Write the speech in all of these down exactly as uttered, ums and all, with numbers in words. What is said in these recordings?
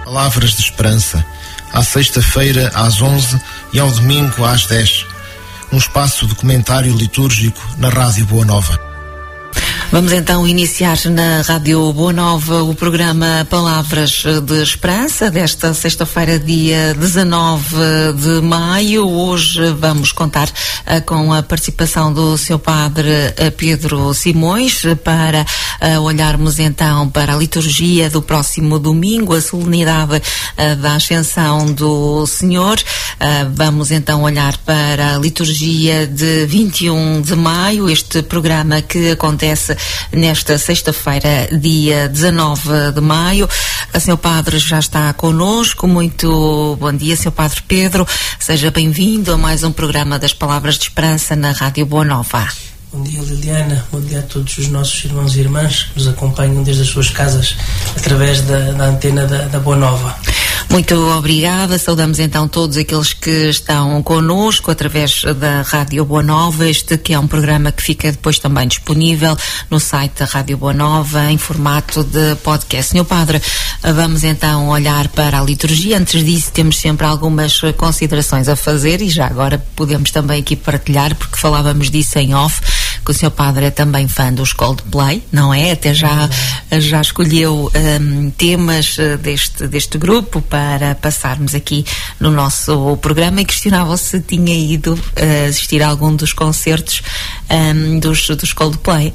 Palavras de Esperança, à sexta-feira às onze e ao domingo às dez, um espaço de comentário litúrgico na Rádio Boa Nova. Vamos então iniciar na Rádio Boa Nova o programa Palavras de Esperança desta sexta-feira, dia dezanove de maio. Hoje vamos contar uh, com a participação do seu Padre uh, Pedro Simões para uh, olharmos então para a liturgia do próximo domingo, a solenidade uh, da Ascensão do Senhor. Uh, vamos então olhar para a liturgia de vinte e um de maio, este programa que acontece nesta sexta-feira, dia dezanove de maio. O senhor Padre já está connosco. Muito bom dia, senhor Padre Pedro. Seja bem-vindo a mais um programa das Palavras de Esperança na Rádio Boa Nova. Bom dia, Liliana. Bom dia a todos os nossos irmãos e irmãs que nos acompanham desde as suas casas através da, da antena da, da Boa Nova. Muito obrigada. Saudamos então todos aqueles que estão connosco através da Rádio Boa Nova, este que é um programa que fica depois também disponível no site da Rádio Boa Nova em formato de podcast. Senhor Padre, vamos então olhar para a liturgia. Antes disso, temos sempre algumas considerações a fazer e já agora podemos também aqui partilhar, porque falávamos disso em off, que o senhor Padre é também fã dos Coldplay, não é? Até já, já escolheu um, temas deste, deste grupo para passarmos aqui no nosso programa e questionava se tinha ido uh, assistir a algum dos concertos um, dos, dos Coldplay.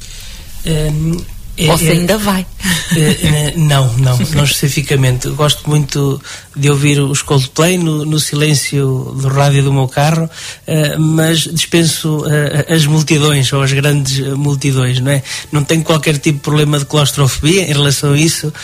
Um... Ou se ainda vai? É, é, não, não, não especificamente. Gosto muito de ouvir os Coldplay no, no silêncio do rádio do meu carro, uh, mas dispenso uh, as multidões ou as grandes multidões, não é? Não tenho qualquer tipo de problema de claustrofobia em relação a isso, uh,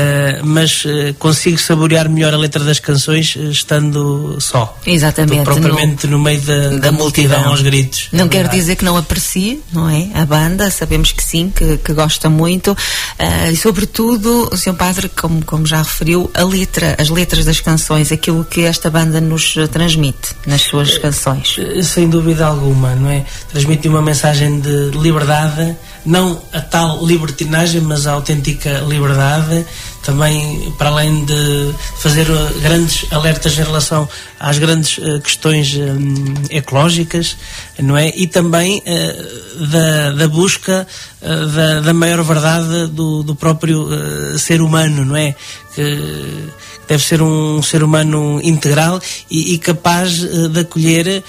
mas uh, consigo saborear melhor a letra das canções uh, estando só. Exatamente. Propriamente no, no meio da, da, da multidão, multidão aos gritos. Não quer dizer que não aprecie, não é? A banda, sabemos que sim, que, que gosta muito. muito uh, e sobretudo, o senhor Padre, como, como já referiu, a letra, as letras das canções, aquilo que esta banda nos transmite nas suas canções. Sem dúvida alguma, não é? Transmite uma mensagem de liberdade, não a tal libertinagem, mas a autêntica liberdade, também para além de fazer grandes alertas em relação às grandes uh, questões um, ecológicas, não é? E também uh, da, da busca uh, da, da maior verdade do, do próprio uh, ser humano, não é? Que deve ser um ser humano integral e, e capaz uh, de acolher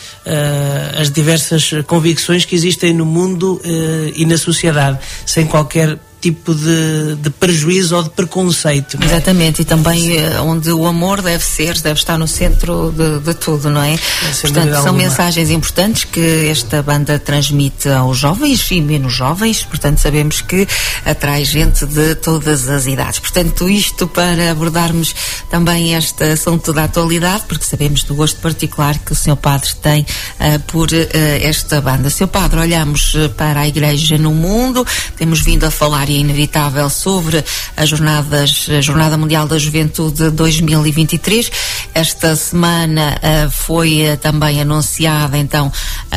uh, as diversas convicções que existem no mundo uh, e na sociedade, sem qualquer tipo de, de prejuízo ou de preconceito. Exatamente, e também uh, onde o amor deve ser, deve estar no centro de, de tudo, não é? é Portanto, são alguma. mensagens importantes que esta banda transmite aos jovens e menos jovens, portanto sabemos que atrai gente de todas as idades. Portanto, isto para abordarmos também este assunto da atualidade, porque sabemos do gosto particular que o senhor Padre tem uh, por uh, esta banda. senhor Padre, olhamos uh, para a Igreja no mundo, temos vindo a falar e é inevitável sobre as jornadas, a Jornada Mundial da Juventude dois mil e vinte e três. Esta semana uh, foi uh, também anunciada então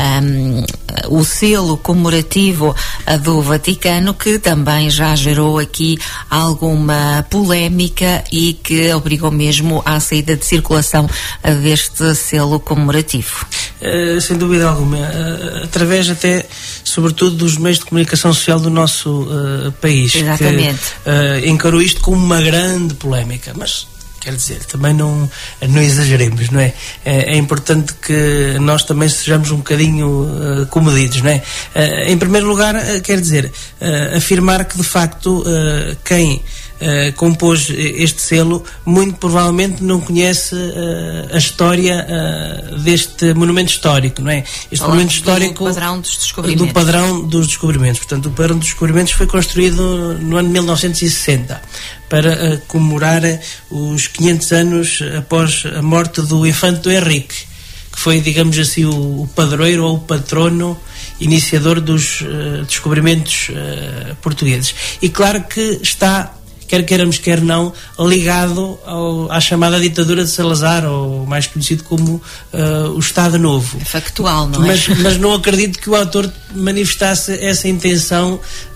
um, o selo comemorativo uh, do Vaticano, que também já gerou aqui alguma polémica e que obrigou mesmo à saída de circulação uh, deste selo comemorativo. Uh, sem dúvida alguma, uh, através até, sobretudo, dos meios de comunicação social do nosso uh, país. Exatamente. Que uh, encarou isto como uma grande polémica, mas quer dizer, também não, não exageremos, não é? É, é importante que nós também sejamos um bocadinho uh, comedidos, não é? Uh, em primeiro lugar, uh, quer dizer, uh, afirmar que de facto uh, quem Uh, compôs este selo muito provavelmente não conhece uh, a história uh, deste monumento histórico, não é? Este Olá, monumento histórico do padrão dos descobrimentos. do padrão dos descobrimentos. Portanto, o padrão dos descobrimentos foi construído no ano mil novecentos e sessenta para uh, comemorar os quinhentos anos após a morte do infante Henrique, que foi, digamos assim, o, o padroeiro ou o patrono iniciador dos uh, descobrimentos uh, portugueses. E claro que está quer queiramos, quer não, ligado ao, à chamada ditadura de Salazar, ou mais conhecido como uh, o Estado Novo. É factual, não é? Mas, mas não acredito que o autor manifestasse essa intenção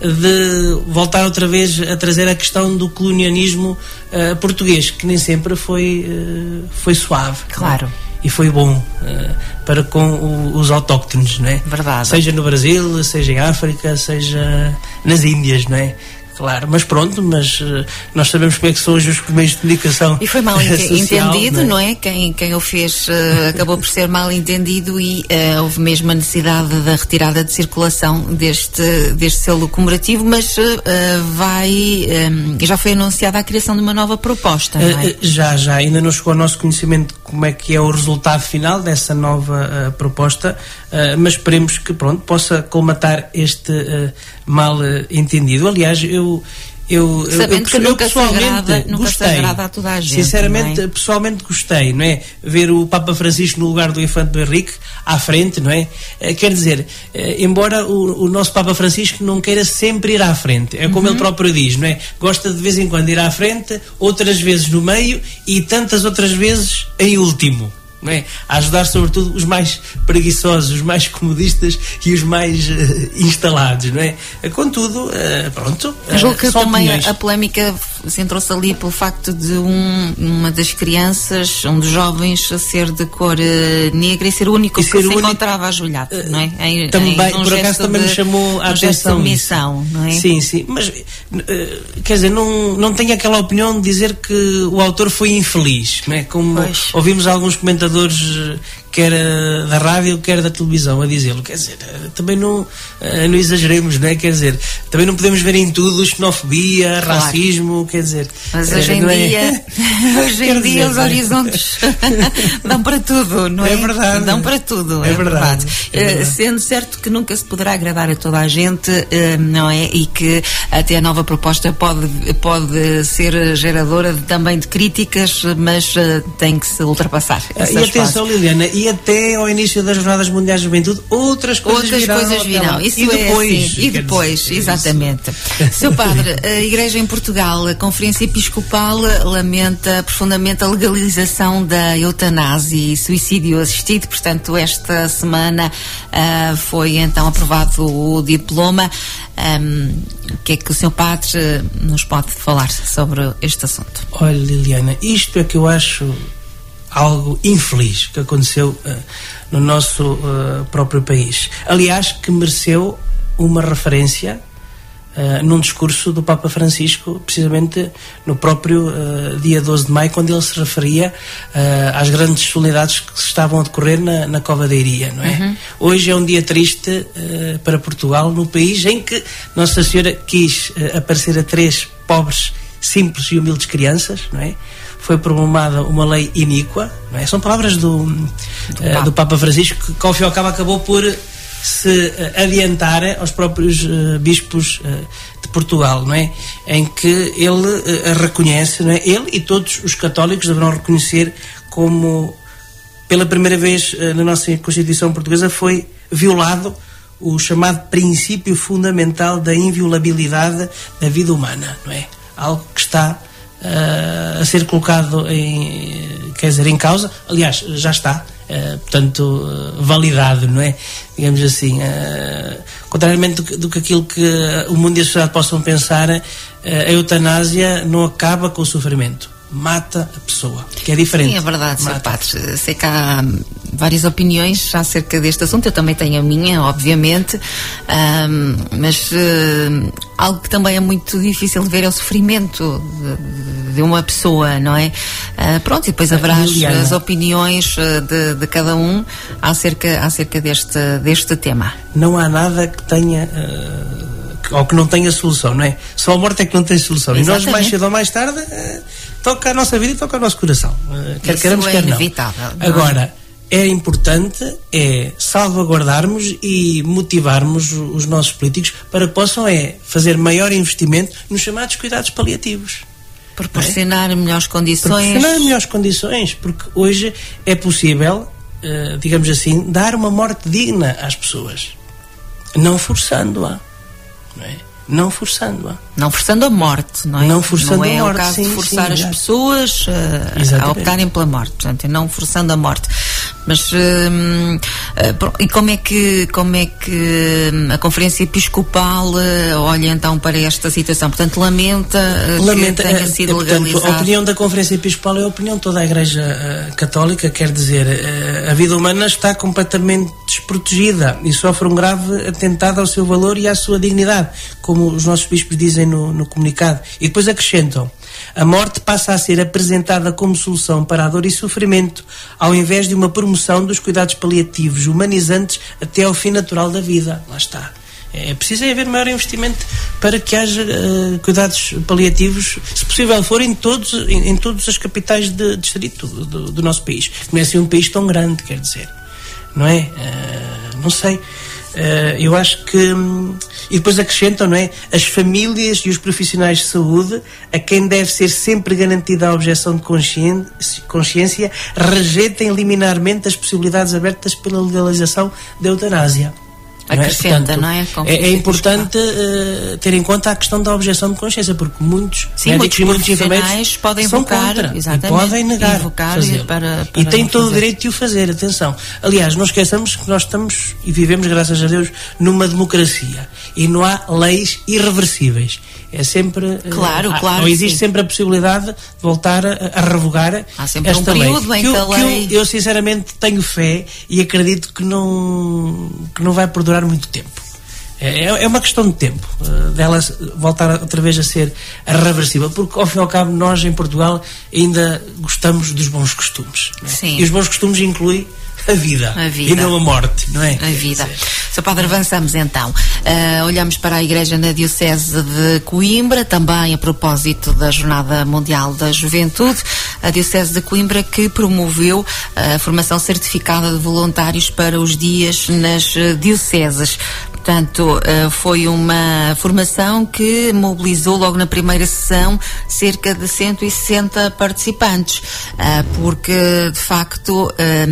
de voltar outra vez a trazer a questão do colonialismo uh, português, que nem sempre foi, uh, foi suave. Claro. E foi bom uh, para com o, os autóctones, não é? Verdade. Seja no Brasil, seja em África, seja nas Índias, não é? Claro, mas pronto, mas uh, nós sabemos como é que são hoje os meios de comunicação. E foi mal ente- social, entendido, não é? não é? Quem, quem o fez uh, acabou por ser mal entendido e uh, houve mesmo a necessidade da retirada de circulação deste, deste selo comemorativo, mas uh, vai, um, já foi anunciada a criação de uma nova proposta, não é? Uh, já, já, ainda não chegou ao nosso conhecimento como é que é o resultado final dessa nova uh, proposta, uh, mas esperemos que, pronto, possa colmatar este uh, mal uh, entendido. Aliás, eu Eu, Sabendo eu, que eu nunca, pessoalmente se agrada, nunca gostei, se agrada a toda a gente. Sinceramente, não é? pessoalmente gostei, não é? Ver o Papa Francisco no lugar do Infante do Henrique à frente, não é? Eh, quer dizer, eh, embora o, o nosso Papa Francisco não queira sempre ir à frente, é como uhum. ele próprio diz, não é? Gosta de vez em quando ir à frente, outras vezes no meio e tantas outras vezes em último. Não é? A ajudar sobretudo os mais preguiçosos, os mais comodistas e os mais uh, instalados, não é? Contudo, uh, pronto, uh, julgo que também opiniões. A polémica centrou-se ali pelo facto de um, uma das crianças, um dos jovens, ser de cor uh, negra e ser o único e que ser se único, encontrava ajoelhado, uh, não é? Em, também, em um por acaso também de, me chamou a um atenção de missão, não é? Sim, sim, mas uh, quer dizer, não, não tenho aquela opinião de dizer que o autor foi infeliz, não é? Como pois. Ouvimos alguns comentadores quer da rádio, quer da televisão a dizê-lo, quer dizer, também não, não exageremos, não é? Quer dizer, também não podemos ver em tudo xenofobia, claro. Racismo, quer dizer, mas hoje em é? dia hoje em dia dizer, os horizontes dão para tudo, não é? É verdade. Dão para tudo, é, é, verdade. verdade. É verdade. Uh, sendo certo que nunca se poderá agradar a toda a gente, uh, não é? E que até a nova proposta pode, pode ser geradora de, também de críticas, mas uh, tem que se ultrapassar. E atenção, Liliana, e até ao início das Jornadas Mundiais de Juventude outras coisas outras virão. Coisas virão. Isso e depois, é assim. E depois, dizer, exatamente. Seu Padre, a Igreja em Portugal, a Conferência Episcopal lamenta profundamente a legalização da eutanásia e suicídio assistido. Portanto, esta semana uh, foi então aprovado o diploma. Um, o que é que o seu Padre nos pode falar sobre este assunto? Olha, Liliana, isto é que eu acho algo infeliz que aconteceu uh, no nosso uh, próprio país. Aliás, que mereceu uma referência uh, num discurso do Papa Francisco, precisamente no próprio uh, dia doze de maio, quando ele se referia uh, às grandes solenidades que se estavam a decorrer na, na Cova da Iria, não é? Uhum. Hoje é um dia triste uh, para Portugal, no país em que Nossa Senhora quis uh, aparecer a três pobres, simples e humildes crianças, não é? Foi promulgada uma lei iníqua, não é? São palavras do, do, uh, Papa. do Papa Francisco, que ao fim e ao cabo acabou por se uh, adiantar aos próprios uh, bispos uh, de Portugal, não é? Em que ele uh, reconhece, não é? Ele e todos os católicos deverão reconhecer como, pela primeira vez uh, na nossa Constituição Portuguesa, foi violado o chamado princípio fundamental da inviolabilidade da vida humana, não é? Algo que está Uh, a ser colocado em, quer dizer, em causa, aliás, já está, uh, portanto, uh, validado, não é? Digamos assim, uh, contrariamente do que, do que aquilo que uh, o mundo e a sociedade possam pensar, uh, a eutanásia não acaba com o sofrimento, mata a pessoa, que é diferente. Sim, é verdade, Sr. Padre. Sei que há várias opiniões acerca deste assunto, eu também tenho a minha, obviamente, um, mas uh, algo que também é muito difícil de ver é o sofrimento de, de uma pessoa, não é? Uh, pronto, e depois haverá as, as opiniões de, de cada um acerca, acerca deste, deste tema. Não há nada que tenha... Uh... ou que não tenha solução, não é? Só a morte é que não tem solução. Exatamente. E nós, mais cedo ou mais tarde, uh, toca a nossa vida e toca o nosso coração. Uh, quer Isso queremos, é quer inevitável, não. não. Agora, é importante é salvaguardarmos e motivarmos os nossos políticos para que possam é, fazer maior investimento nos chamados cuidados paliativos. Proporcionar é? melhores condições. Proporcionar melhores condições, porque hoje é possível, uh, digamos assim, dar uma morte digna às pessoas, não forçando-a. Não é? não forçando-a. Não forçando a morte, não é? Não forçando não é a morte, o caso sim, de forçar sim, as já. pessoas uh, a optarem pela morte, portanto, não forçando a morte. Mas uh, uh, e como é que como é que a Conferência Episcopal uh, olha então para esta situação? Portanto, lamenta, uh, lamenta que tenha sido é, portanto, legalizado. A opinião da Conferência Episcopal é a opinião de toda a Igreja uh, Católica, quer dizer, uh, a vida humana está completamente desprotegida e sofre um grave atentado ao seu valor e à sua dignidade, como os nossos bispos dizem no, no comunicado. E depois acrescentam: a morte passa a ser apresentada como solução para a dor e sofrimento, ao invés de uma promoção dos cuidados paliativos humanizantes até ao fim natural da vida. Lá está. É preciso haver maior investimento para que haja uh, cuidados paliativos, se possível for, em, todos, em, em todas as capitais de distrito do, do, do nosso país. Não é assim um país tão grande, quer dizer. Não é? Uh, não sei. Uh, eu acho que hum, e depois acrescentam, não é? As famílias e os profissionais de saúde, a quem deve ser sempre garantida a objeção de consciência, consciência rejeitem liminarmente as possibilidades abertas pela legalização da eutanásia. Acrescenta, não é? Portanto, não é? É, é importante uh, ter em conta a questão da objeção de consciência, porque muitos Sim, médicos muitos e muitos enfermeiros podem são invocar, contra, exatamente, e podem negar e, para, para e têm todo fazer. o direito de o fazer, atenção. Aliás, não esqueçamos que nós estamos e vivemos, graças a Deus, numa democracia e não há leis irreversíveis. É sempre... Claro, uh, claro. Não existe sim. sempre a possibilidade de voltar a, a revogar há sempre esta um período lei. em que, que a eu, lei... que eu, eu, sinceramente, tenho fé e acredito que não, que não vai perdurar muito tempo. É, é uma questão de tempo uh, dela voltar outra vez a ser reversível, porque ao fim e ao cabo nós em Portugal ainda gostamos dos bons costumes, não é? Sim. E os bons costumes incluem a vida, a vida e não a morte, não é? A vida. Senhor Padre, avançamos então. Uh, olhamos para a Igreja na Diocese de Coimbra, também a propósito da Jornada Mundial da Juventude, a Diocese de Coimbra que promoveu a formação certificada de voluntários para os dias nas dioceses. Portanto, foi uma formação que mobilizou logo na primeira sessão cerca de cento e sessenta participantes, porque de facto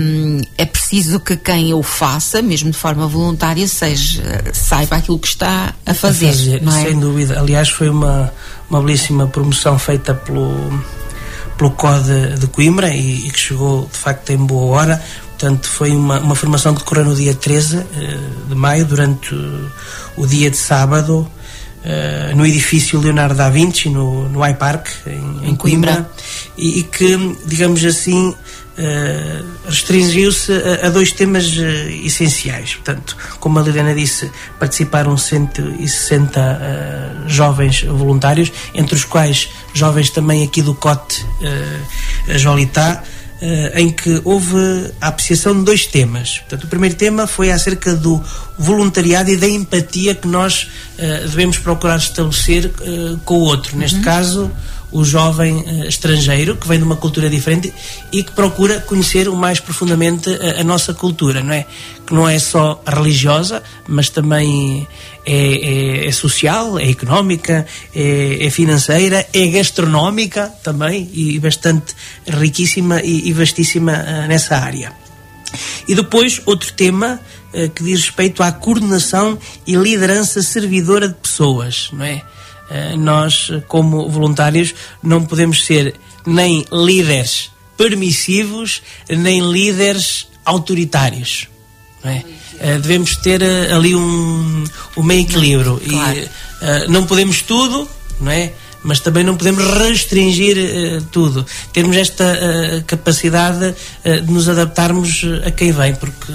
é preciso que quem o faça, mesmo de forma voluntária, seja, saiba aquilo que está a fazer, a fazer não é? Sem dúvida. Aliás, foi uma, uma belíssima promoção feita pelo, pelo C O D de Coimbra e, e que chegou de facto em boa hora. Portanto, foi uma, uma formação que decorreu no dia treze uh, de maio, durante uh, o dia de sábado, uh, no edifício Leonardo da Vinci, no, no iPark, em, em Coimbra, Coimbra. E, e que, digamos assim, uh, restringiu-se a, a dois temas uh, essenciais. Portanto, como a Liliana disse, participaram cento e sessenta uh, jovens voluntários, entre os quais jovens também aqui do C O T uh, Jolitá, Uh, em que houve a apreciação de dois temas. Portanto, o primeiro tema foi acerca do voluntariado e da empatia que nós uh, devemos procurar estabelecer uh, com o outro. Neste uhum. caso, o jovem uh, estrangeiro, que vem de uma cultura diferente e que procura conhecer o mais profundamente a, a nossa cultura, não é? Que não é só religiosa, mas também é, é, é social, é económica, é, é financeira, é gastronómica também, e bastante riquíssima e, e vastíssima uh, nessa área. E depois, outro tema uh, que diz respeito à coordenação e liderança servidora de pessoas, não é? Uh, nós, como voluntários, não podemos ser nem líderes permissivos, nem líderes autoritários, não é? Uh, devemos ter uh, ali um, um meio equilíbrio. Claro. E uh, não podemos tudo, não é? Mas também não podemos restringir uh, tudo. Termos esta uh, capacidade uh, de nos adaptarmos a quem vem, porque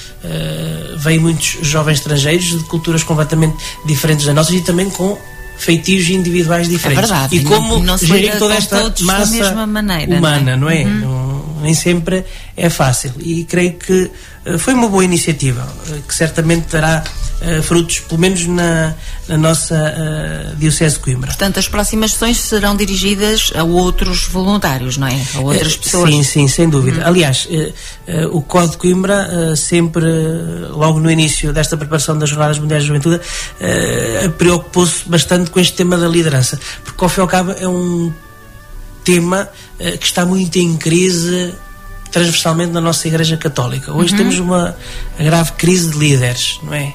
uh, vêm muitos jovens estrangeiros de culturas completamente diferentes das nossas e também com feitios individuais diferentes. É verdade. E como não, não gerir toda esta massa maneira, humana, não é? Não é? Uhum. Não, nem sempre é fácil. E creio que uh, foi uma boa iniciativa, uh, que certamente dará uh, frutos, pelo menos na, na nossa uh, Diocese de Coimbra. Portanto, as próximas sessões serão dirigidas a outros voluntários, não é? A outras uh, pessoas. Sim, sim, sem dúvida. Uhum. Aliás, uh, uh, o C O D de Coimbra uh, sempre, uh, logo no início desta preparação das Jornadas Mundiais da Juventude, uh, preocupou-se bastante com este tema da liderança, porque ao fim e ao cabo é um tema uh, que está muito em crise transversalmente na nossa Igreja Católica. Hoje uhum. temos uma grave crise de líderes, não é?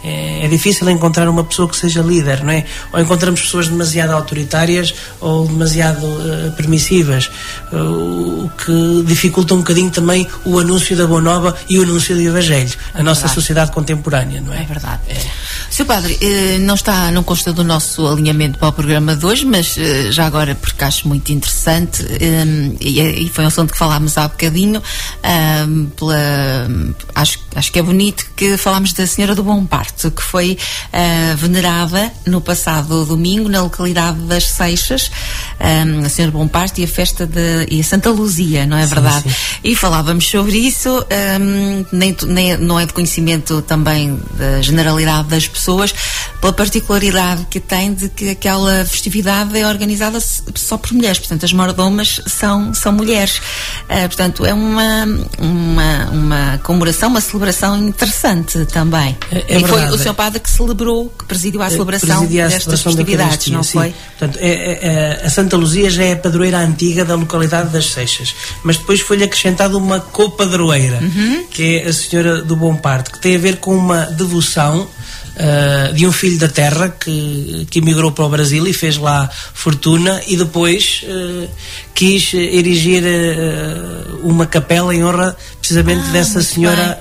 É, é difícil encontrar uma pessoa que seja líder, não é? Ou encontramos pessoas demasiado autoritárias ou demasiado uh, permissivas, uh, o que dificulta um bocadinho também o anúncio da Boa Nova e o anúncio do Evangelho na é nossa verdade. Sociedade contemporânea, não é? É verdade. É. senhor Padre, eh, não está, não consta do nosso alinhamento para o programa de hoje, mas eh, já agora, porque acho muito interessante, eh, e, e foi um assunto que falámos há bocadinho, eh, pela, acho, acho que é bonito que falámos da Senhora do Bom Parto, que foi eh, venerada no passado domingo na localidade das Seixas, eh, a Senhora do Bom Parto e a festa de e a Santa Luzia, não é verdade? Sim, sim. E falávamos sobre isso, eh, nem, nem, não é de conhecimento também da generalidade das pessoas, pela particularidade que tem de que aquela festividade é organizada só por mulheres, portanto as mordomas são, são mulheres, uh, portanto é uma, uma, uma comemoração, uma celebração interessante também. É, é e foi o senhor Padre que celebrou, que presidiu a celebração a destas celebração festividades, não sim. foi? Portanto, é, é, a Santa Luzia já é a padroeira antiga da localidade das Seixas, mas depois foi-lhe acrescentada uma copadroeira, uhum. que é a Senhora do Bom Parto, que tem a ver com uma devoção Uh, de um filho da terra que, que emigrou para o Brasil e fez lá fortuna e depois uh, quis erigir uh, uma capela em honra precisamente ah, dessa senhora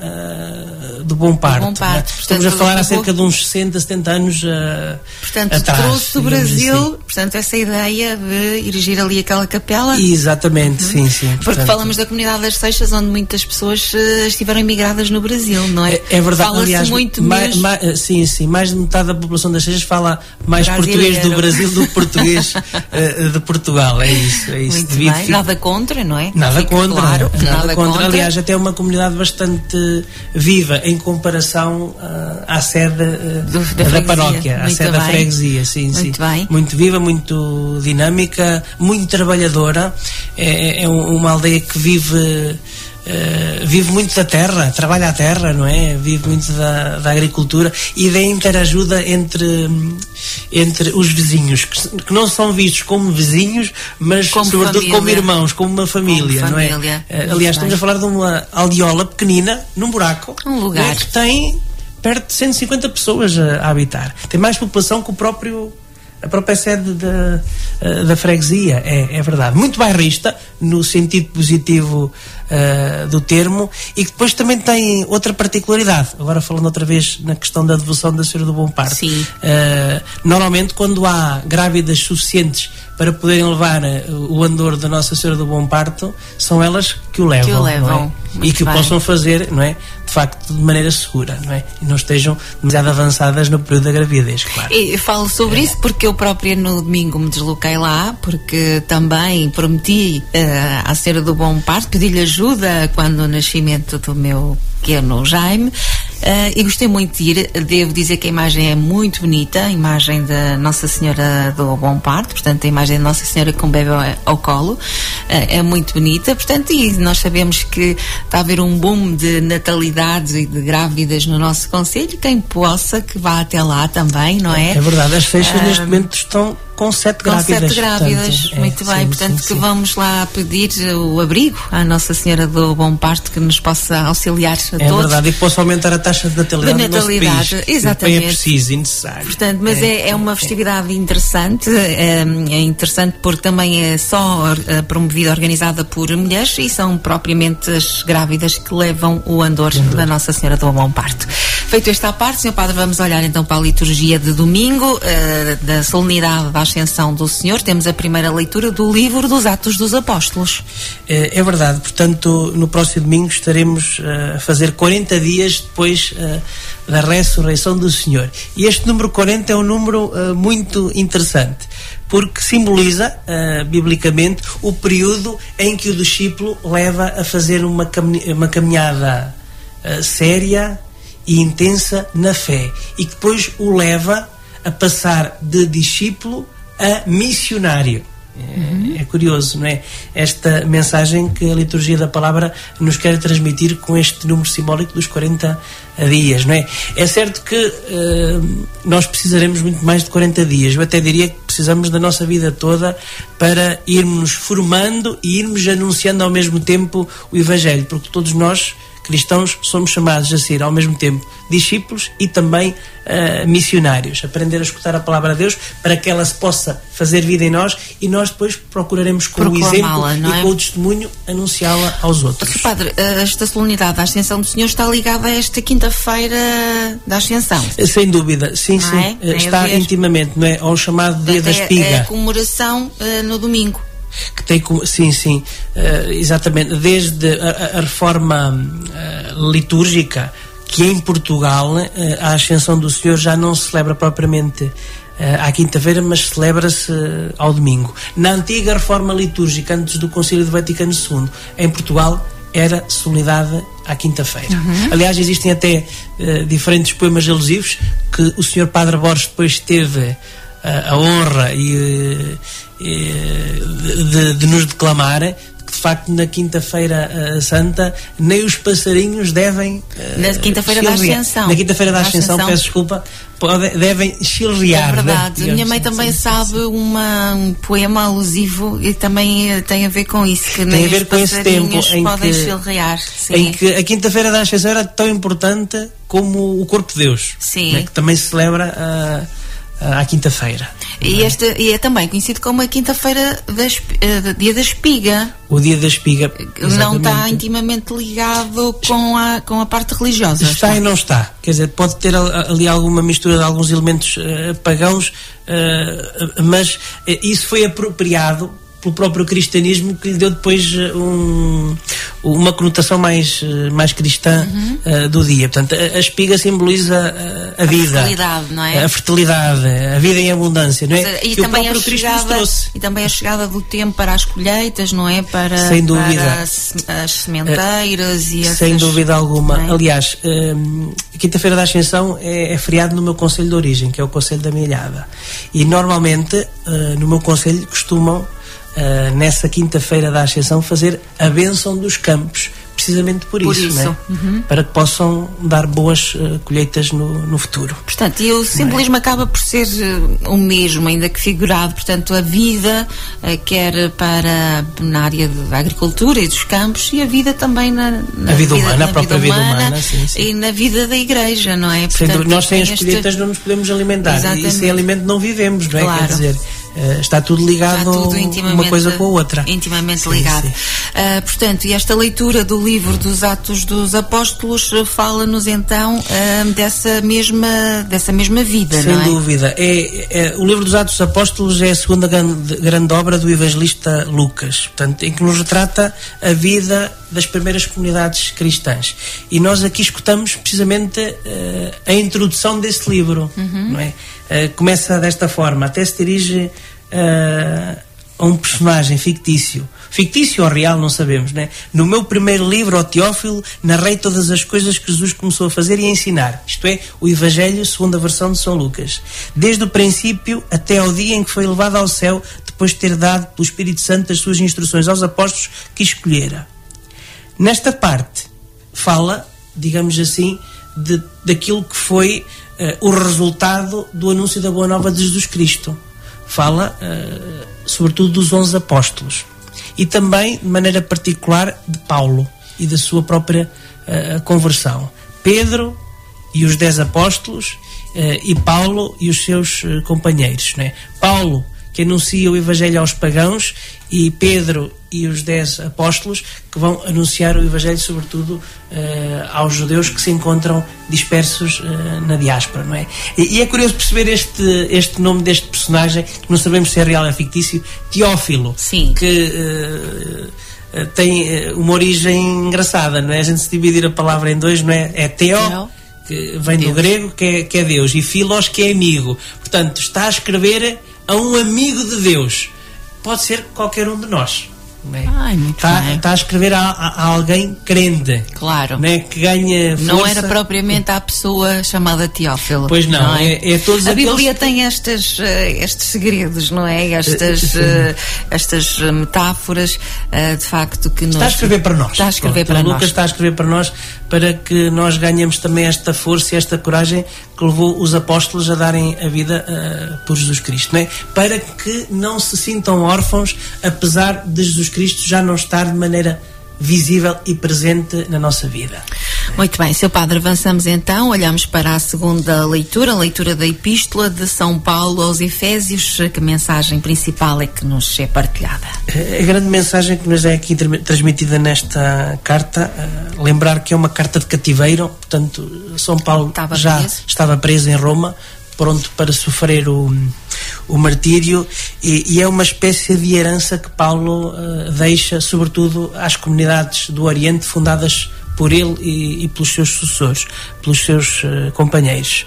uh, do Bom Parto. Bom Parto. Né? Estamos a falar há cerca de uns sessenta, setenta anos uh, portanto, atrás. Trouxe do Brasil, assim. Portanto, essa ideia de erigir ali aquela capela. Exatamente, uhum. sim, sim. Porque portanto, falamos da comunidade das Seixas, onde muitas pessoas uh, estiveram imigradas no Brasil, não é? É, é verdade, fala-se aliás, muito mais, mais, sim, sim, mais de metade da população das Seixas fala mais brasileiro. Português do Brasil do que português uh, de Portugal, é isso. É isso. Muito bem. Nada contra, não é? Nada Fica contra, claro, nada, nada contra. contra. Aliás, até é uma comunidade bastante viva em comparação uh, à sede uh, do, da, da paróquia, à sede bem. da freguesia, sim, muito sim. Bem. Muito viva, muito dinâmica, muito trabalhadora. É, é uma aldeia que vive Uh, vive muito da terra, trabalha a terra, não é? Vive muito da, da agricultura e da interajuda entre, entre os vizinhos, que, que não são vistos como vizinhos, mas como sobretudo família. como irmãos, como uma família, como não família. é? Uh, aliás, estamos a falar de uma aldeola pequenina, num buraco, um lugar é? que tem perto de cento e cinquenta pessoas a, a habitar. Tem mais população que o próprio a própria sede da, da freguesia, é, é verdade. Muito bairrista, no sentido positivo uh, do termo, e que depois também tem outra particularidade. Agora falando outra vez na questão da devoção da Senhora do Bom Parto. Sim. Uh, normalmente, quando há grávidas suficientes para poderem levar uh, o andor da Nossa Senhora do Bom Parto, são elas que o levam. Que o levam. Não é? E que bem. o possam fazer, não é? De facto, de maneira segura, não é? E não estejam demasiado avançadas no período da gravidez, claro. E eu falo sobre é. isso porque eu própria no domingo me desloquei lá, porque também prometi uh, à Senhora do Bom Parto, pedi-lhe ajuda quando o nascimento do meu pequeno Jaime, uh, e gostei muito de ir. Devo dizer que a imagem é muito bonita, a imagem da Nossa Senhora do Bom Parto, portanto a imagem da Nossa Senhora com o bebê ao colo, uh, é muito bonita, portanto, e nós sabemos que está a haver um boom de natalidades e de grávidas no nosso concelho, quem possa que vá até lá também, não é? É verdade, as Seixas uh, neste momento estão com sete com grávidas. sete grávidas, portanto, muito é, bem, sim, portanto sim, que sim. vamos lá pedir o abrigo à Nossa Senhora do Bom Parto, que nos possa auxiliar a é todos. É verdade, e que possa aumentar a taxa de natalidade, de natalidade no nosso país. Exatamente. É preciso e necessário. Portanto, mas é, é, é uma festividade é. interessante, é, é interessante porque também é só é, promovida, organizada por mulheres, e são propriamente as grávidas que levam o andor uhum. da Nossa Senhora do Bom Parto. Feito esta parte, senhor Padre, vamos olhar então para a liturgia de domingo, uh, da solenidade da Ascensão do Senhor. Temos a primeira leitura do livro dos Atos dos Apóstolos. É, é verdade, portanto, no próximo domingo estaremos uh, a fazer quarenta dias depois uh, da ressurreição do Senhor. E este número quarenta é um número uh, muito interessante, porque simboliza, uh, biblicamente, o período em que o discípulo leva a fazer uma, cam- uma caminhada uh, séria e intensa na fé, e que depois o leva a passar de discípulo a missionário. Uhum. É, é curioso, não é? Esta mensagem que a liturgia da palavra nos quer transmitir com este número simbólico dos quarenta dias, não é? É certo que uh, nós precisaremos muito mais de quarenta dias. Eu até diria que precisamos da nossa vida toda para irmos formando e irmos anunciando ao mesmo tempo o Evangelho, porque todos nós cristãos somos chamados a ser ao mesmo tempo discípulos e também uh, missionários, aprender a escutar a palavra de Deus para que ela se possa fazer vida em nós e nós depois procuraremos com o exemplo é? e com o testemunho anunciá-la aos outros. Porque, Padre, esta solenidade da Ascensão do Senhor está ligada a esta quinta-feira da Ascensão. Sem dúvida, sim, sim, é? está intimamente, não é? Ao chamado Dia da Espiga. É a comemoração uh, no domingo. Que tem, sim, sim, uh, exatamente, desde a, a reforma uh, litúrgica, que em Portugal uh, a Ascensão do Senhor já não se celebra propriamente uh, à quinta-feira, mas celebra-se uh, ao domingo. Na antiga reforma litúrgica, antes do Concílio do Vaticano segundo, em Portugal era solenidade à quinta-feira. Uhum. Aliás, existem até uh, diferentes poemas alusivos que o senhor Padre Borges depois teve uh, a honra e, e de, de nos declamar, que de facto na quinta-feira uh, santa nem os passarinhos devem uh, na quinta-feira da Ascensão na quinta-feira da Ascensão, Ascensão, peço desculpa, pode, devem chilrear. É verdade, né? A minha mãe também sim, sabe sim. Uma, um poema alusivo e também tem a ver com isso, que tem nem a ver os com esse tempo em podem que, chilrear, sim. em que a quinta-feira da Ascensão era tão importante como o Corpo de Deus, sim. Né? Que também se celebra a à quinta-feira. E, este, e é também conhecido como a quinta-feira da uh, dia da espiga. O dia da espiga. Exatamente. Não está intimamente ligado com a, com a parte religiosa. Está, está e não está. Quer dizer, pode ter ali alguma mistura de alguns elementos uh, pagãos, uh, mas uh, isso foi apropriado pelo próprio cristianismo, que lhe deu depois um, uma conotação mais, mais cristã uhum. uh, do dia. Portanto, a, a espiga simboliza uh, a, a vida. A fertilidade, não é? A fertilidade, a vida em abundância, não é? E que também o próprio a Cristo chegada, nos trouxe. E também a chegada do tempo para as colheitas, não é? Para, sem dúvida. Para as, as sementeiras uh, e essas... Sem dúvida alguma. É? Aliás, uh, a quinta-feira da Ascensão é, é feriado no meu concelho de origem, que é o Concelho da Milhada. E normalmente, uh, no meu concelho, costumam Uh, nessa quinta-feira da Ascensão fazer a bênção dos campos, precisamente por, por isso, isso. Né? Uhum. Para que possam dar boas uh, colheitas no, no futuro. Portanto, e o simbolismo é? acaba por ser uh, o mesmo, ainda que figurado. Portanto, a vida uh, quer para na área da agricultura e dos campos, e a vida também na, na a vida, vida humana, na a própria vida humana, vida humana sim, sim. E na vida da igreja, não é? Portanto, nós sem as este... colheitas não nos podemos alimentar. Exatamente. E sem alimento não vivemos, não é? Claro. Quer dizer, Uh, está tudo ligado, está tudo uma coisa com a outra. Intimamente sim, ligado. Sim. Uh, portanto, e esta leitura do livro dos Atos dos Apóstolos fala-nos então uh, dessa, mesma, dessa mesma vida, sem não é? Sem dúvida. É, é, o livro dos Atos dos Apóstolos é a segunda grande, grande obra do evangelista Lucas, portanto, em que nos retrata a vida das primeiras comunidades cristãs. E nós aqui escutamos precisamente uh, a introdução desse livro, uhum. não é? Uh, começa desta forma, até se dirige uh, a um personagem fictício. Fictício ou real, não sabemos, né? No meu primeiro livro, ó Teófilo, narrei todas as coisas que Jesus começou a fazer e a ensinar. Isto é, o Evangelho segundo a versão de São Lucas. Desde o princípio até ao dia em que foi levado ao céu, depois de ter dado pelo Espírito Santo as suas instruções aos apóstolos que escolhera. Nesta parte, fala, digamos assim, de, daquilo que foi uh, o resultado do anúncio da Boa Nova de Jesus Cristo. Fala, uh, sobretudo, dos onze apóstolos. E também, de maneira particular, de Paulo e da sua própria uh, conversão. Pedro e os dez apóstolos uh, e Paulo e os seus uh, companheiros. Né? Paulo, que anuncia o Evangelho aos pagãos, e Pedro e os dez apóstolos que vão anunciar o Evangelho sobretudo uh, aos judeus que se encontram dispersos uh, na diáspora, não é? E, e é curioso perceber este, este nome deste personagem, que não sabemos se é real ou é fictício, Teófilo. Sim. Que uh, uh, tem uh, uma origem engraçada, não é? A gente se dividir a palavra em dois, não é? É Teo, Teo. Que vem Deus. Do grego, que é, que é Deus, e Filos, que é amigo. Portanto, está a escrever a um amigo de Deus. Pode ser qualquer um de nós. Né? Ai, muito está, bem. está a escrever a, a, a alguém crente, claro, né? Que ganha força. Não era propriamente a pessoa chamada Teófilo. Pois não, não é? É, é todos a Bíblia que... tem estes, uh, estes segredos, não é? Estas, uh, estas metáforas, uh, de facto, que está nos... a escrever para nós. Está a escrever Pronto, para Lucas nós. Está a escrever para nós, para que nós ganhemos também esta força e esta coragem que levou os apóstolos a darem a vida uh, por Jesus Cristo, não é? Para que não se sintam órfãos, apesar de Jesus Cristo já não estar de maneira visível e presente na nossa vida. Muito bem, seu Padre, avançamos então, olhamos para a segunda leitura, a leitura da Epístola de São Paulo aos Efésios. Que mensagem principal é que nos é partilhada? A grande mensagem que nos é aqui transmitida nesta carta, uh, lembrar que é uma carta de cativeiro, portanto, São Paulo estava já preso. estava preso em Roma, pronto para sofrer o, o martírio, e, e é uma espécie de herança que Paulo uh, deixa, sobretudo às comunidades do Oriente, fundadas por ele e, e pelos seus sucessores, pelos seus uh, companheiros.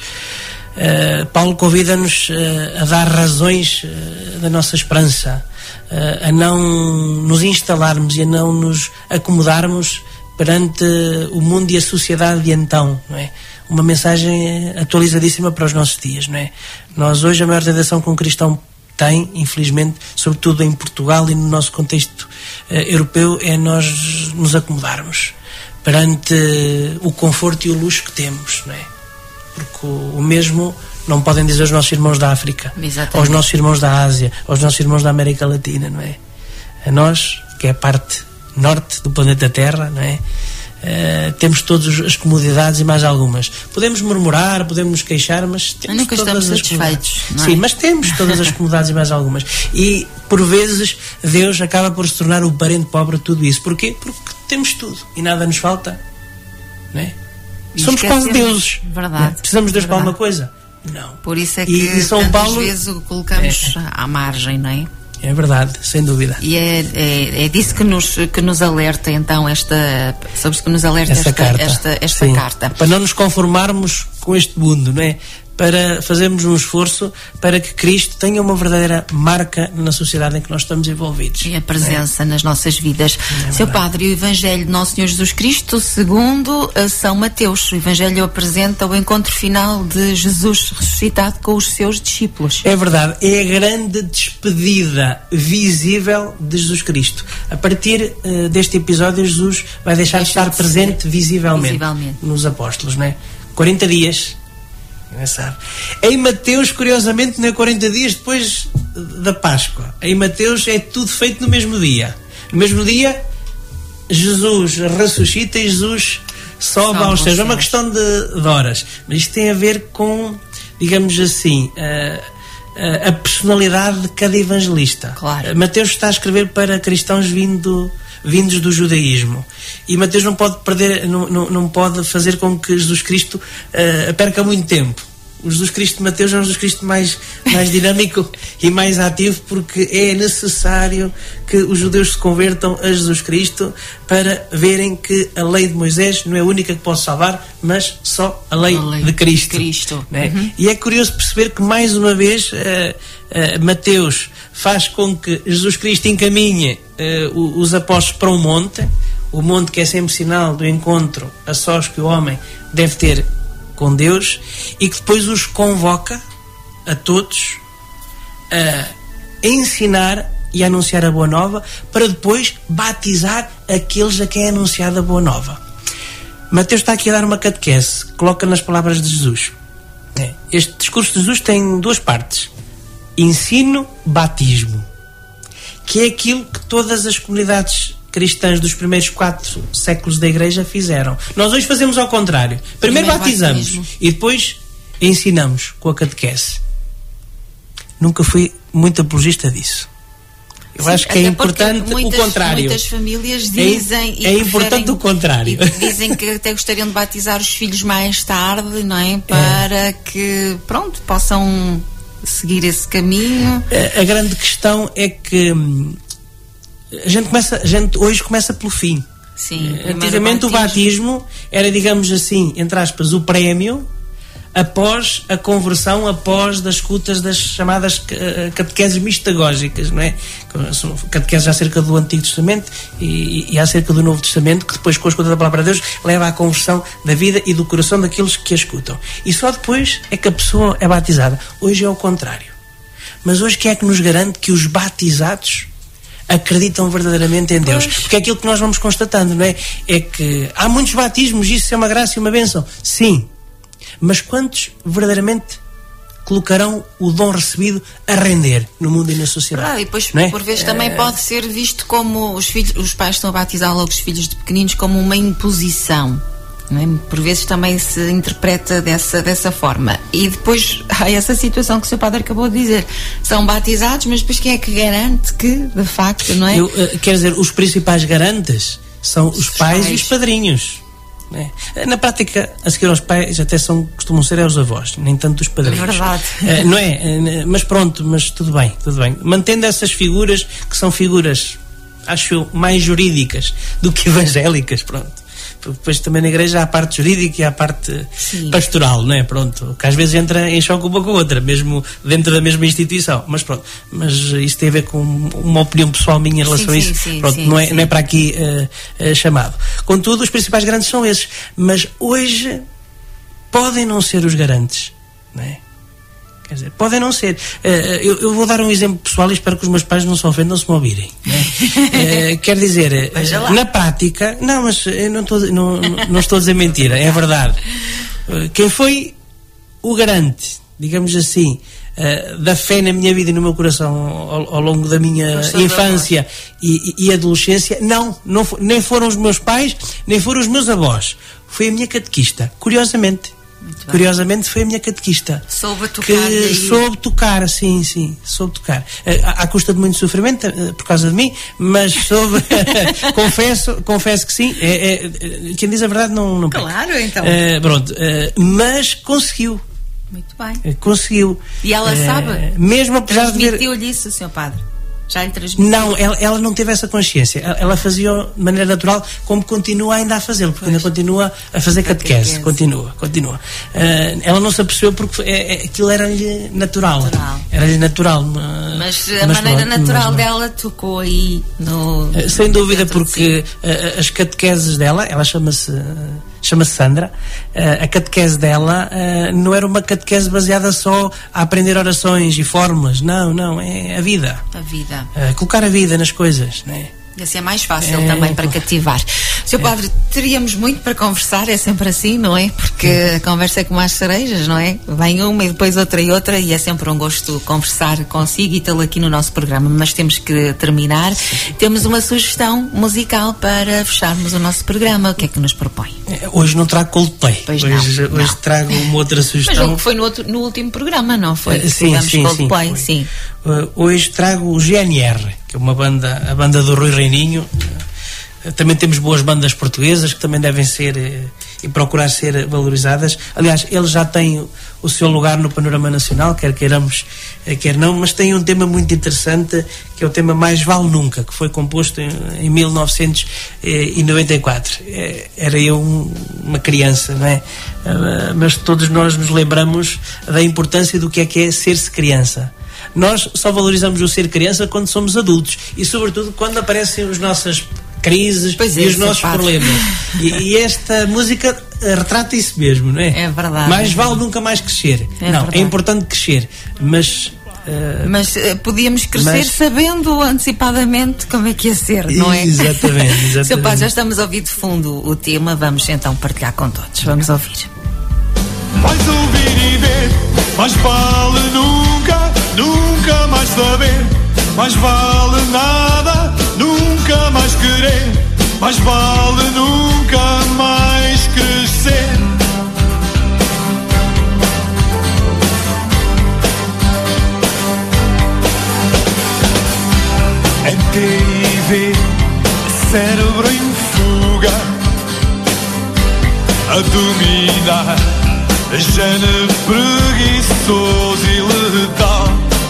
Uh, Paulo convida-nos uh, a dar razões uh, da nossa esperança, uh, a não nos instalarmos e a não nos acomodarmos perante o mundo e a sociedade de então, não é? Uma mensagem atualizadíssima para os nossos dias, não é? Nós hoje a maior tentação que um cristão tem, infelizmente, sobretudo em Portugal e no nosso contexto uh, europeu, é nós nos acomodarmos perante uh, o conforto e o luxo que temos, não é? Porque o, o mesmo não podem dizer aos nossos irmãos da África, Exatamente. aos nossos irmãos da Ásia, aos nossos irmãos da América Latina, não é? A nós, que é a parte norte do planeta Terra, não é? Uh, temos todas as comodidades e mais algumas. Podemos murmurar, podemos nos queixar, mas temos nunca todas estamos as satisfeitos, não é? Sim, mas temos todas as comodidades e mais algumas. E por vezes Deus acaba por se tornar o parente pobre de tudo isso. Porquê? Porque temos tudo e nada nos falta, não é? E somos quase deuses. Verdade. É? Precisamos de Deus Verdade. para alguma coisa? Não. Por isso é que e, e São Paulo, vezes o colocamos é, à margem, não é? É verdade, sem dúvida. E é, é, é disso que nos, que nos alerta então esta, sobre que nos alerta esta, esta carta, esta, esta carta. Para não nos conformarmos com este mundo, não é? Para fazermos um esforço para que Cristo tenha uma verdadeira marca na sociedade em que nós estamos envolvidos. E a presença é? nas nossas vidas. É Seu Padre, o Evangelho de Nosso Senhor Jesus Cristo, segundo a São Mateus, o Evangelho apresenta o encontro final de Jesus ressuscitado com os seus discípulos. É verdade, é a grande despedida visível de Jesus Cristo. A partir uh, deste episódio, Jesus vai deixar Deixa de estar de presente visivelmente, visivelmente nos apóstolos, não é? quarenta dias. Em Mateus, curiosamente, não é quarenta dias depois da Páscoa. Em Mateus é tudo feito no mesmo dia. No mesmo dia, Jesus ressuscita e Jesus sobe aos céus. É uma questão de, de horas. Mas isto tem a ver com, digamos assim, a, a, a personalidade de cada evangelista. Claro. Mateus está a escrever para cristãos vindo... vindos do judaísmo, e Mateus não pode perder, não, não, não pode fazer com que Jesus Cristo uh, perca muito tempo. O Jesus Cristo de Mateus é um Jesus Cristo mais, mais dinâmico e mais ativo, porque é necessário que os judeus se convertam a Jesus Cristo para verem que a lei de Moisés não é a única que pode salvar, mas só a lei, a lei de Cristo, Cristo. Né? Uhum. E é curioso perceber que mais uma vez uh, uh, Mateus faz com que Jesus Cristo encaminhe uh, os apóstolos para um monte, o monte que é sempre sinal do encontro a sós que o homem deve ter com Deus, e que depois os convoca a todos a ensinar e a anunciar a Boa Nova, para depois batizar aqueles a quem é anunciada a Boa Nova. Mateus está aqui a dar uma catequese, coloca nas palavras de Jesus. Este discurso de Jesus tem duas partes: ensino, batismo, que é aquilo que todas as comunidades cristãs dos primeiros quatro séculos da Igreja fizeram. Nós hoje fazemos ao contrário. Primeiro, Primeiro batizamos batismo. E depois ensinamos com a catequese. Nunca fui muito apologista disso. Eu Sim, acho que é importante muitas, o contrário. Muitas famílias dizem... É, é importante o contrário. E dizem que até gostariam de batizar os filhos mais tarde, não é? Para é. que, pronto, possam seguir esse caminho. A, a grande questão é que a gente, começa, a gente hoje começa pelo fim. Sim, antigamente o batismo era, digamos assim, entre aspas, o prémio após a conversão, após das escutas das chamadas catequeses mistagógicas, não é? Catequeses acerca do Antigo Testamento e, e acerca do Novo Testamento, que depois, com a escuta da palavra de Deus, leva à conversão da vida e do coração daqueles que a escutam. E só depois é que a pessoa é batizada. Hoje é o contrário. Mas hoje quem é que nos garante que os batizados acreditam verdadeiramente em Deus? Pois. Porque é aquilo que nós vamos constatando, não é? É que há muitos batismos, isso é uma graça e uma bênção. Sim. Mas quantos verdadeiramente colocarão o dom recebido a render no mundo e na sociedade. Ah, e depois, é? por vezes, também é... pode ser visto como os, filhos, os pais estão a batizar logo os filhos de pequeninos como uma imposição. Não é? Por vezes também se interpreta dessa, dessa forma. E depois há essa situação que o seu padre acabou de dizer. São batizados, mas depois quem é que garante que, de facto, não é? Eu, uh, quer dizer, os principais garantes são os, os pais, pais e os padrinhos. É? Na prática, a seguir aos pais até são, costumam ser os avós, nem tanto os padrinhos. É verdade. Uh, não é? Uh, mas pronto, mas tudo bem, tudo bem. Mantendo essas figuras, que são figuras, acho eu, mais jurídicas do que evangélicas, pronto. Depois também na igreja há a parte jurídica e há a parte Sim. pastoral, não é? Pronto, que às vezes entra em choque uma com a outra, mesmo dentro da mesma instituição, mas pronto, mas isso tem a ver com uma opinião pessoal minha em relação sim, a isso, sim, sim, pronto, sim, não, é, sim. não é para aqui uh, uh, chamado. Contudo, os principais garantes são esses, mas hoje podem não ser os garantes, não é? Quer dizer, podem não ser. Uh, eu, eu vou dar um exemplo pessoal e espero que os meus pais não se ofendam se me ouvirem. Né? uh, quer dizer, uh, na prática, não, mas eu não estou, não, não estou a dizer mentira, é verdade. Uh, quem foi o garante, digamos assim, uh, da fé na minha vida e no meu coração ao, ao longo da minha infância e, e, e adolescência, não, não for, nem foram os meus pais, nem foram os meus avós. Foi a minha catequista, curiosamente. Curiosamente foi a minha catequista. Soube tocar. Que soube tocar, sim, sim, soube tocar. À, à custa de muito sofrimento, por causa de mim, mas soube. confesso, confesso que sim. É, é, quem diz a verdade não, não Claro, peca. então. Uh, pronto, uh, mas conseguiu. Muito bem. Uh, conseguiu. E ela uh, sabe? Mesmo apesar de ver. Transmitiu-lhe isso, senhor Padre? Já lhe transmitiu? Não, ela, ela não teve essa consciência. Ela, ela fazia de maneira natural, como continua ainda a fazê-lo, porque pois. ainda continua a fazer catequese. catequese. Continua, continua. Uh, ela não se apercebeu porque é, é, aquilo era-lhe natural. natural. Era-lhe natural. Mas, mas a mas maneira não, natural mas dela tocou aí no. Uh, sem dúvida, porque uh, as catequeses dela, ela chama-se. Uh, chama-se Sandra, uh, a catequese dela uh, não era uma catequese baseada só a aprender orações e fórmulas, não, não, é a vida. A vida. Uh, colocar a vida nas coisas, não é? E assim é mais fácil é, também para cativar. senhor Padre, teríamos muito para conversar, é sempre assim, não é? Porque a conversa é como as cerejas, não é? Vem uma e depois outra e outra e é sempre um gosto conversar consigo e tê-lo aqui no nosso programa, mas temos que terminar. Temos uma sugestão musical para fecharmos o nosso programa. O que é que nos propõe? Hoje não trago Coldplay. Pois hoje, não, hoje não. trago uma outra sugestão. Mas o que foi no, outro, no último programa, não foi? Uh, sim, sim, Coldplay, sim, sim. Uh, hoje trago o G N R, que é uma banda, a banda do Rui Reininho. Uh, também temos boas bandas portuguesas que também devem ser uh, e procurar ser valorizadas. Aliás, eles já têm o, o seu lugar no panorama nacional, quer queiramos, uh, quer não, mas tem um tema muito interessante, que é o tema Mais Vale Nunca, que foi composto em, em mil novecentos e noventa e quatro. Uh, era eu um, uma criança, não é? Uh, mas todos nós nos lembramos da importância do que é que é ser-se criança. Nós só valorizamos o ser criança quando somos adultos e sobretudo quando aparecem as nossas crises pois e é, os nossos padre. problemas e, e esta música uh, retrata isso mesmo, não é? É verdade. Mais vale nunca mais crescer. É não, verdade. É importante crescer, mas Uh, mas uh, podíamos crescer mas... sabendo antecipadamente como é que ia ser, não é? Exatamente, exatamente. Seu Pai, já estamos a ouvir de fundo o tema, vamos então partilhar com todos. Vamos ouvir. Vais ouvir e ver, mais vale nunca, nunca mais saber, mais vale nada, nunca mais querer, mais vale nunca mais crescer. M T I V, cérebro em fuga, a dominar, gene preguiçoso e letal.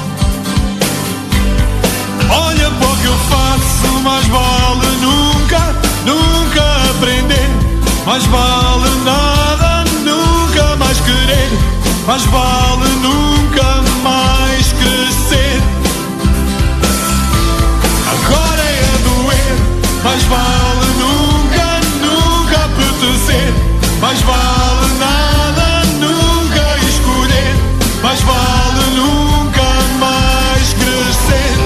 Olha para o que eu faço, mais vale nunca, nunca aprender, mais vale nada, nunca mais querer, mais vale nunca mais crescer. Agora é a doer, mais vale nunca, nunca apetecer, mais vale nada, nunca escolher, mais vale nunca mais crescer.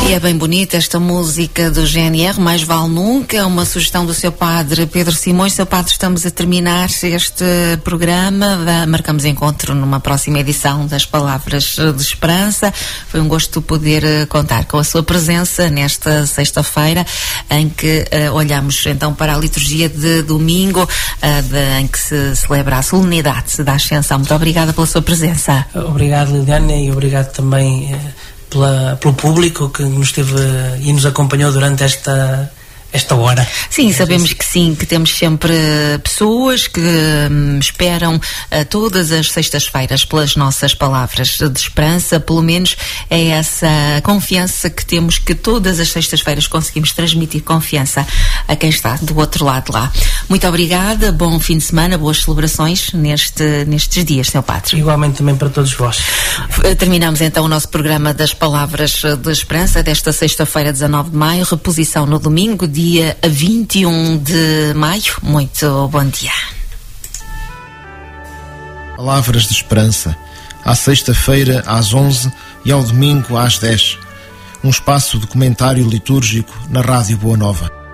E é bem bonita esta música do G N R, Mais Vale Nunca, uma sugestão do seu padre Pedro Simões. Seu padre, estamos a terminar este programa, marcamos encontro numa próxima edição das Palavras de Esperança. Foi um gosto poder contar com a sua presença nesta sexta-feira, em que uh, olhamos então para a liturgia de domingo, uh, de, em que se celebra a solenidade da Ascensão. Muito obrigada pela sua presença. Obrigado, Liliana, e obrigado também uh, Pela, pelo público que nos esteve e nos acompanhou durante esta, esta hora. Sim, sabemos que sim, que temos sempre pessoas que hum, esperam uh, todas as sextas-feiras pelas nossas palavras de esperança. Pelo menos é essa confiança que temos, que todas as sextas-feiras conseguimos transmitir confiança a quem está do outro lado lá. Muito obrigada, bom fim de semana, boas celebrações neste, nestes dias, seu Padre. Igualmente também para todos vós. Terminamos então o nosso programa das Palavras de Esperança desta sexta-feira, dezanove de maio, reposição no domingo, dia vinte e um de maio. Muito bom dia. Palavras de Esperança, à sexta-feira às onze e ao domingo às dez. Um espaço de comentário litúrgico na Rádio Boa Nova.